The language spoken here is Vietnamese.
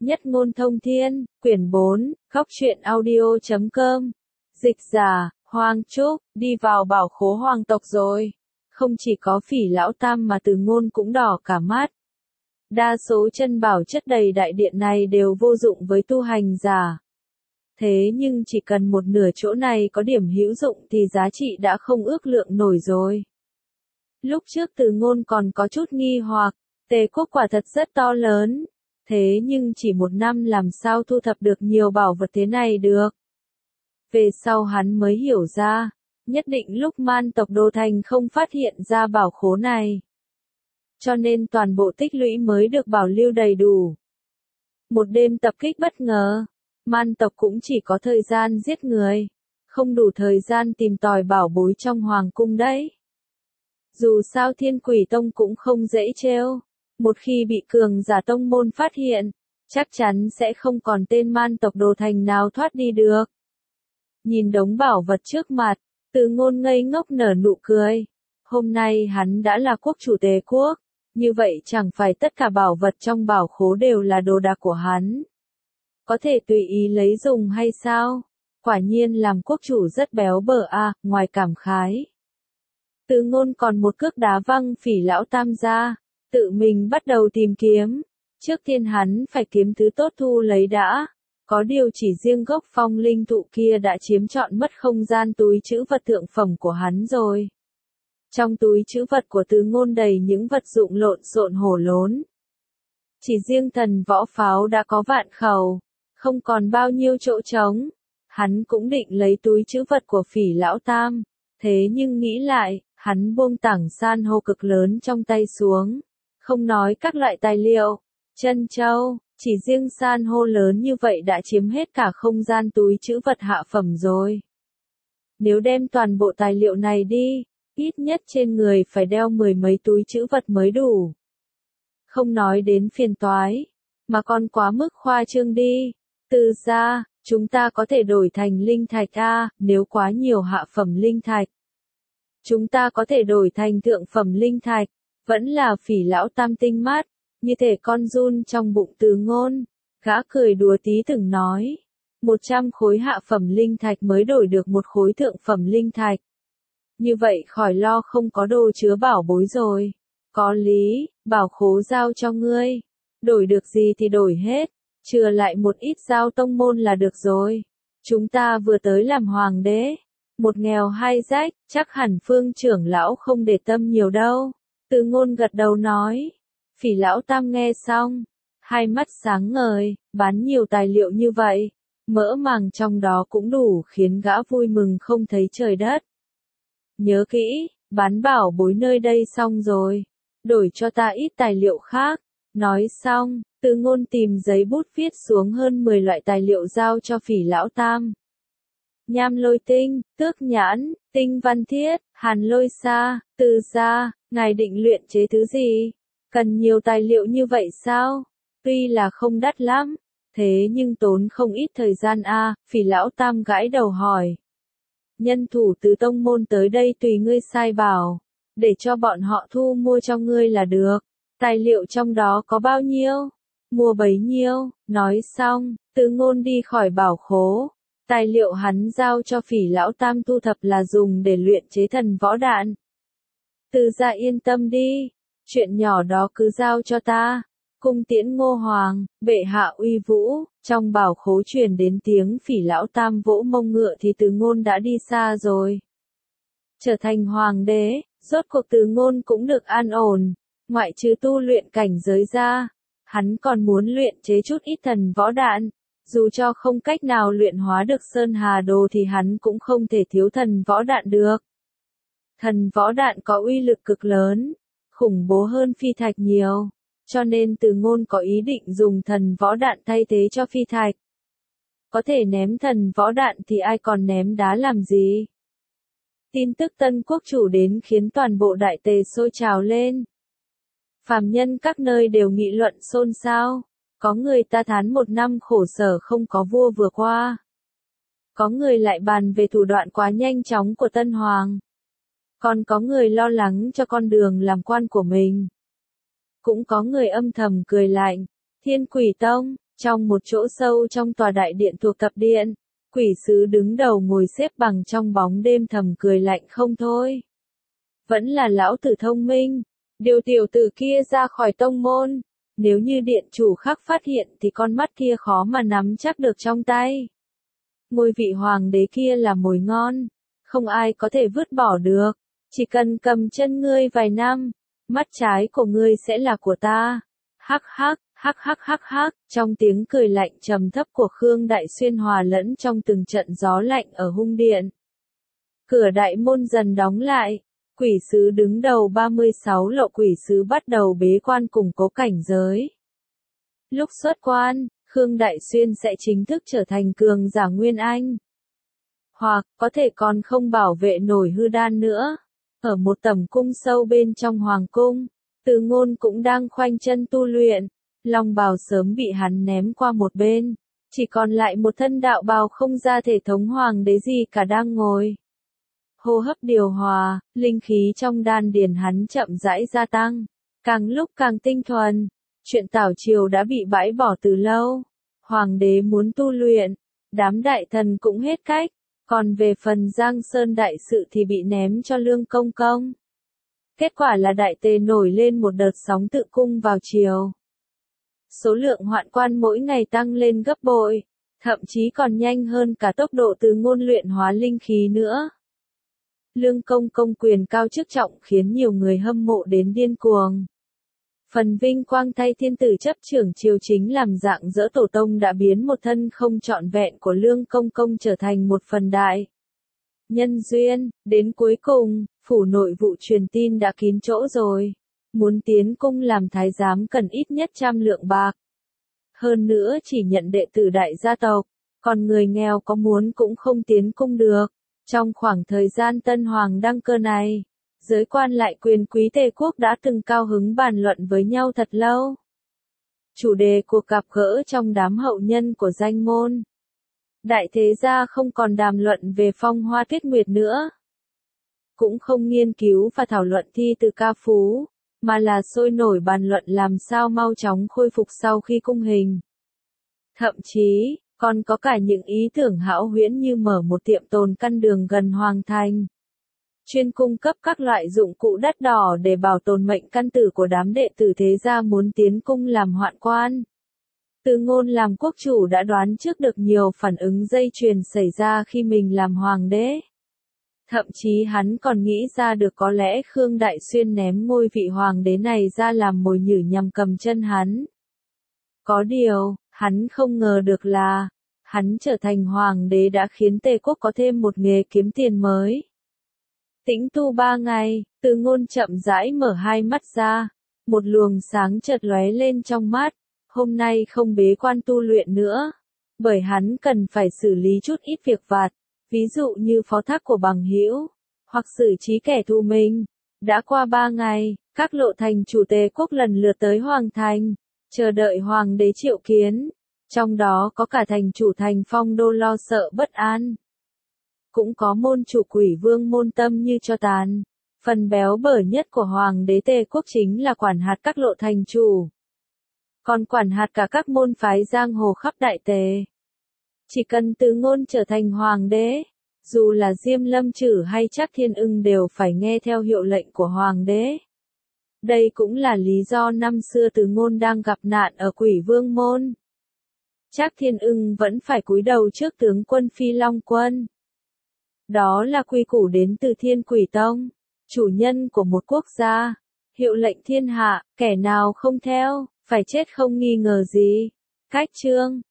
Nhất ngôn thông thiên, quyển 4, góc truyện audio.com. Dịch giả, Hoàng Trúc, đi vào bảo khố hoàng tộc rồi. Không chỉ có Phỉ Lão Tam mà Từ Ngôn cũng đỏ cả mắt. Đa số chân bảo chất đầy đại điện này đều vô dụng với tu hành giả. Thế nhưng chỉ cần một nửa chỗ này có điểm hữu dụng thì giá trị đã không ước lượng nổi rồi. Lúc trước Từ Ngôn còn có chút nghi hoặc, Tề quốc quả thật rất to lớn. Thế nhưng chỉ một năm làm sao thu thập được nhiều bảo vật thế này được. Về sau hắn mới hiểu ra, nhất định lúc Man tộc Đồ Thành không phát hiện ra bảo khố này. Cho nên toàn bộ tích lũy mới được bảo lưu đầy đủ. Một đêm tập kích bất ngờ, Man tộc cũng chỉ có thời gian giết người, không đủ thời gian tìm tòi bảo bối trong hoàng cung đấy. Dù sao Thiên Quỷ Tông cũng không dễ trêu. Một khi bị cường giả tông môn phát hiện, chắc chắn sẽ không còn tên Man tộc Đồ Thành nào thoát đi được. Nhìn đống bảo vật trước mặt, Từ Ngôn ngây ngốc nở nụ cười. Hôm nay hắn đã là quốc chủ Tề quốc, như vậy chẳng phải tất cả bảo vật trong bảo khố đều là đồ đạc của hắn. Có thể tùy ý lấy dùng hay sao? Quả nhiên làm quốc chủ rất béo bở a, ngoài cảm khái. Từ Ngôn còn một cước đá văng Phỉ Lão Tam ra. Tự mình bắt đầu tìm kiếm. Trước tiên hắn phải kiếm thứ tốt thu lấy đã. Có điều chỉ riêng gốc phong linh thụ kia đã chiếm trọn mất không gian túi trữ vật thượng phẩm của hắn rồi. Trong túi trữ vật của Từ Ngôn đầy những vật dụng lộn xộn hổ lốn. Chỉ riêng thần võ pháo đã có vạn khẩu, không còn bao nhiêu chỗ trống. Hắn cũng định lấy túi trữ vật của Phỉ Lão Tam. Thế nhưng nghĩ lại, hắn buông tảng san hô cực lớn trong tay xuống. Không nói các loại tài liệu, chân châu, chỉ riêng san hô lớn như vậy đã chiếm hết cả không gian túi trữ vật hạ phẩm rồi. Nếu đem toàn bộ tài liệu này đi, ít nhất trên người phải đeo 10 mấy túi trữ vật mới đủ. Không nói đến phiền toái, mà còn quá mức khoa trương đi. Từ ra, chúng ta có thể đổi thành linh thạch a, nếu quá nhiều hạ phẩm linh thạch. Chúng ta có thể đổi thành thượng phẩm linh thạch. Vẫn là Phỉ Lão Tam tinh mắt, như thể con giun trong bụng Từ Ngôn. Gã cười đùa tí từng nói, 100 khối hạ phẩm linh thạch mới đổi được một khối thượng phẩm linh thạch. Như vậy khỏi lo không có đồ chứa bảo bối rồi. Có lý, bảo khố giao cho ngươi. Đổi được gì thì đổi hết, chừa lại một ít giao tông môn là được rồi. Chúng ta vừa tới làm hoàng đế. Một nghèo hai rách, chắc hẳn Phương trưởng lão không để tâm nhiều đâu. Từ Ngôn gật đầu nói. Phỉ Lão Tam nghe xong, hai mắt sáng ngời, bán nhiều tài liệu như vậy, mỡ màng trong đó cũng đủ khiến gã vui mừng không thấy trời đất. Nhớ kỹ, bán bảo bối nơi đây xong rồi, đổi cho ta ít tài liệu khác. Nói xong, Từ Ngôn tìm giấy bút viết xuống hơn 10 loại tài liệu giao cho Phỉ Lão Tam. Nham lôi tinh, tước nhãn, tinh văn thiết, hàn lôi sa, từ gia, ngài định luyện chế thứ gì? Cần nhiều tài liệu như vậy sao? Tuy là không đắt lắm, thế nhưng tốn không ít thời gian a. Phỉ Lão Tam gãi đầu hỏi. Nhân thủ từ tông môn tới đây tùy ngươi sai bảo, để cho bọn họ thu mua cho ngươi là được. Tài liệu trong đó có bao nhiêu? Mua bấy nhiêu. Nói xong, Từ Ngôn đi khỏi bảo khố. Tài liệu hắn giao cho Phỉ Lão Tam thu thập là dùng để luyện chế thần võ đạn. Từ gia yên tâm đi, chuyện nhỏ đó cứ giao cho ta. Cung tiễn Ngô Hoàng, bệ hạ uy vũ. Trong bảo khố truyền đến tiếng Phỉ Lão Tam vỗ mông ngựa thì Từ Ngôn đã đi xa rồi. Trở thành hoàng đế, rốt cuộc Từ Ngôn cũng được an ổn. Ngoại trừ tu luyện cảnh giới ra, hắn còn muốn luyện chế chút ít thần võ đạn. Dù cho không cách nào luyện hóa được Sơn Hà Đồ thì hắn cũng không thể thiếu thần võ đạn được. Thần võ đạn có uy lực cực lớn, khủng bố hơn phi thạch nhiều, cho nên Từ Ngôn có ý định dùng thần võ đạn thay thế cho phi thạch. Có thể ném thần võ đạn thì ai còn ném đá làm gì? Tin tức tân quốc chủ đến khiến toàn bộ đại tề sôi trào lên. Phàm nhân các nơi đều nghị luận xôn xao. Có người ta thán một năm khổ sở không có vua vừa qua. Có người lại bàn về thủ đoạn quá nhanh chóng của Tân Hoàng. Còn có người lo lắng cho con đường làm quan của mình. Cũng có người âm thầm cười lạnh. Thiên Quỷ Tông, Trong một chỗ sâu trong tòa đại điện thuộc tập điện, quỷ sứ đứng đầu ngồi xếp bằng trong bóng đêm thầm cười lạnh không thôi. Vẫn là lão tử thông minh, điều tiểu tử kia ra khỏi tông môn, nếu như điện chủ khác phát hiện thì con mắt kia khó mà nắm chắc được trong tay. Ngôi vị hoàng đế kia là mồi ngon, không ai có thể vứt bỏ được, chỉ cần cầm chân ngươi vài năm, mắt trái của ngươi sẽ là của ta. Hắc hắc, hắc hắc hắc hắc, trong tiếng cười lạnh trầm thấp của Khương Đại Xuyên hòa lẫn trong từng trận gió lạnh ở hung điện. Cửa đại môn dần đóng lại, quỷ sứ đứng đầu 36 lộ quỷ sứ bắt đầu bế quan củng cố cảnh giới. Lúc xuất quan, Khương Đại Xuyên sẽ chính thức trở thành cường giả Nguyên Anh. Hoặc, có thể còn không bảo vệ nổi hư đan nữa. Ở một tầm cung sâu bên trong hoàng cung, Từ Ngôn cũng đang khoanh chân tu luyện, long bào sớm bị hắn ném qua một bên, chỉ còn lại một thân đạo bào không ra thể thống hoàng đế gì cả đang ngồi. Hô hấp điều hòa, linh khí trong đan điền hắn chậm rãi gia tăng, càng lúc càng tinh thuần. Chuyện tảo triều đã bị bãi bỏ từ lâu, hoàng đế muốn tu luyện, đám đại thần cũng hết cách, còn về phần Giang Sơn đại sự thì bị ném cho Lương Công Công. Kết quả là đại tề nổi lên một đợt sóng tự cung vào triều. Số lượng hoạn quan mỗi ngày tăng lên gấp bội, thậm chí còn nhanh hơn cả tốc độ Từ Ngôn luyện hóa linh khí nữa. Lương Công Công quyền cao chức trọng khiến nhiều người hâm mộ đến điên cuồng. Phần vinh quang thay thiên tử chấp trưởng triều chính làm dạng dỡ tổ tông đã biến một thân không trọn vẹn của Lương Công Công trở thành một phần đại nhân duyên. Đến cuối cùng, phủ nội vụ truyền tin đã kín chỗ rồi. Muốn tiến cung làm thái giám cần ít nhất 100 lượng bạc. Hơn nữa chỉ nhận đệ tử đại gia tộc, còn người nghèo có muốn cũng không tiến cung được. Trong khoảng thời gian Tân Hoàng đăng cơ này, giới quan lại quyền quý Tề quốc đã từng cao hứng bàn luận với nhau thật lâu. Chủ đề cuộc gặp gỡ trong đám hậu nhân của danh môn. Đại thế gia không còn đàm luận về phong hoa tuyết nguyệt nữa. Cũng không nghiên cứu và thảo luận thi từ ca phú, mà là sôi nổi bàn luận làm sao mau chóng khôi phục sau khi cung hình. Thậm chí, còn có cả những ý tưởng hão huyễn như mở một tiệm tồn căn đường gần hoàng thành. Chuyên cung cấp các loại dụng cụ đắt đỏ để bảo tồn mệnh căn tử của đám đệ tử thế gia muốn tiến cung làm hoạn quan. Từ Ngôn làm quốc chủ đã đoán trước được nhiều phản ứng dây chuyền xảy ra khi mình làm hoàng đế. Thậm chí hắn còn nghĩ ra được có lẽ Khương Đại Xuyên ném ngôi vị hoàng đế này ra làm mồi nhử nhằm cầm chân hắn. Có điều, hắn không ngờ được là, hắn trở thành hoàng đế đã khiến Tề quốc có thêm một nghề kiếm tiền mới. Tĩnh tu 3 ngày, Từ Ngôn chậm rãi mở hai mắt ra, một luồng sáng chợt lóe lên trong mắt, hôm nay không bế quan tu luyện nữa, bởi hắn cần phải xử lý chút ít việc vặt, ví dụ như phó thác của bằng hữu, hoặc xử trí kẻ thù mình. Đã qua 3 ngày, các lộ thành chủ Tề quốc lần lượt tới hoàng thành, chờ đợi hoàng đế triệu kiến, trong đó có cả thành chủ thành Phong Đô lo sợ bất an. Cũng có môn chủ Quỷ Vương Môn Tâm như cho tàn. Phần béo bở nhất của hoàng đế Tề quốc chính là quản hạt các lộ thành chủ. Còn quản hạt cả các môn phái giang hồ khắp đại Tề. Chỉ cần Từ Ngôn trở thành hoàng đế, dù là Diêm Lâm Chử hay Trác Thiên Ưng đều phải nghe theo hiệu lệnh của hoàng đế. Đây cũng là lý do năm xưa Từ Ngôn đang gặp nạn ở Quỷ Vương Môn. Trác Thiên Ưng vẫn phải cúi đầu trước tướng quân Phi Long Quân. Đó là quy củ đến từ Thiên Quỷ Tông, chủ nhân của một quốc gia, hiệu lệnh thiên hạ, kẻ nào không theo, phải chết không nghi ngờ gì. Cách chương